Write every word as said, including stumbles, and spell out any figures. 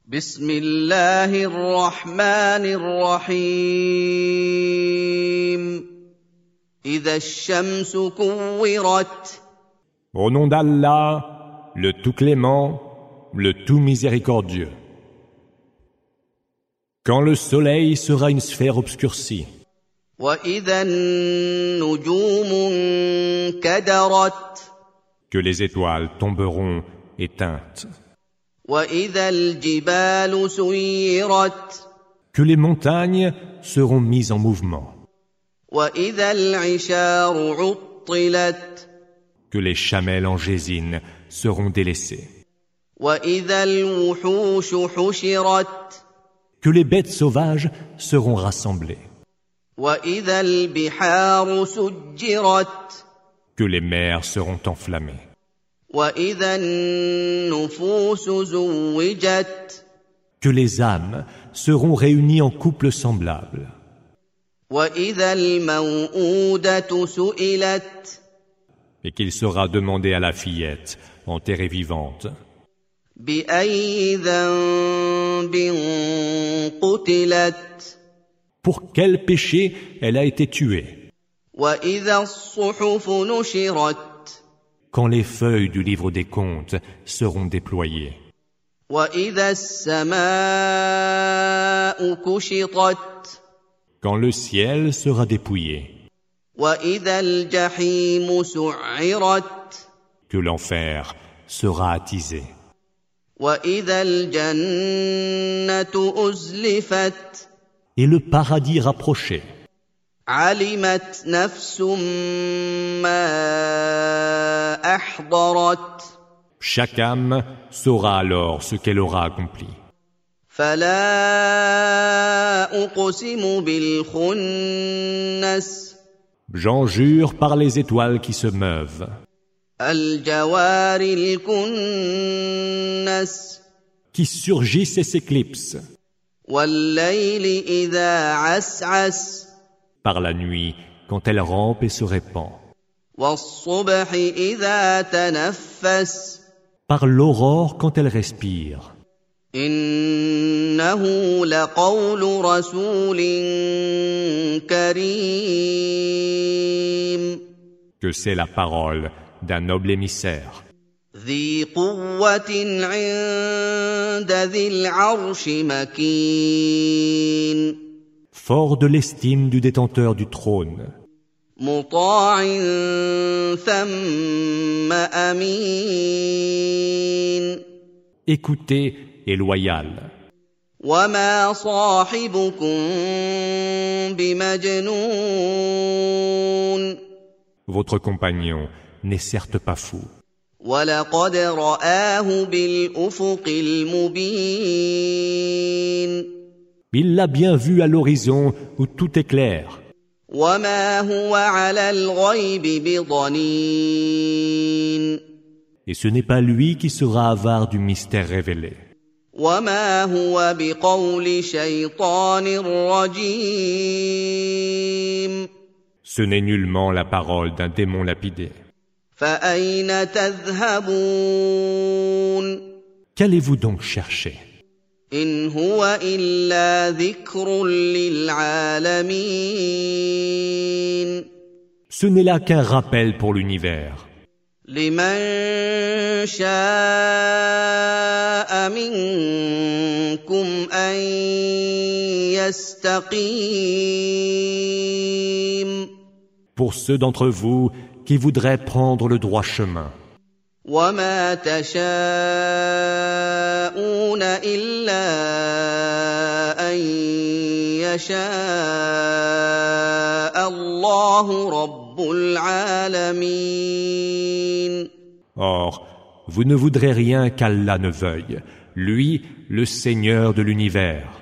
بسم الله الرحمن الرحيم إذا الشمس كورت Au nom d'Allah, le tout clément, le tout miséricordieux. Quand le soleil sera une sphère obscurcie, وإذا النجوم انكدرت que les étoiles tomberont éteintes, وإذا الجبال سيرت que les montagnes seront mises en mouvement, وإذا العشار عطلت que les chamelles en gésine seront délaissées, وإذا الوحوش حشرت que les bêtes sauvages seront rassemblées, وإذا البحار سجرت que les mers seront enflammées, وإذا النفوس زوجت que les âmes seront réunies en couples semblables, وإذا الموءودة سئلت et qu'il sera demandé à la fillette, enterrée vivante, بأي ذنب قتلت pour quel péché elle a été tuée, وإذا الصحف نشرت quand les feuilles du livre des comptes seront déployées, وإذا السماء كشطت quand le ciel sera dépouillé, وإذا الجحيم سعرت que l'enfer sera attisé, وإذا الجنة أزلفت et le paradis rapproché. علمت نفس ما أحضرت Chaque âme saura alors ce qu'elle aura accompli. فلا أقسم بالخنس J'en jure par les étoiles qui se meuvent, الجوار الكنس qui surgissent et s'éclipsent, والليل إذا عسعس par la nuit quand elle rampe et se répand, والصبح إذا تنفس par l'aurore quand elle respire. إنه لقول رسول كريم Que c'est la parole d'un noble émissaire, ذي قوة عند ذي العرش مكين fort de l'estime du détenteur du trône, مطاع ثم أمين écouté et loyal. وما صاحبكم بمجنون Votre compagnon n'est certes pas fou, ولقد رآه بالأفق المبين il l'a bien vu à l'horizon où tout est clair, وما هو على الغيب بضنين et ce n'est pas lui qui sera avare du mystère révélé. وما هو بقول شيطان رجيم Ce n'est nullement la parole d'un démon lapidé. فأين تذهبون Qu'allez-vous donc chercher? إن هو إلا ذكر للعالمين Ce n'est là qu'un rappel pour l'univers, لمن شاء منكم أن يستقيم pour ceux d'entre vous qui voudraient prendre le droit chemin. وما تشاءون إلا أن يشاء الله رب العالمين Or, vous ne voudrez rien qu'Allah ne veuille, lui, le Seigneur de l'univers.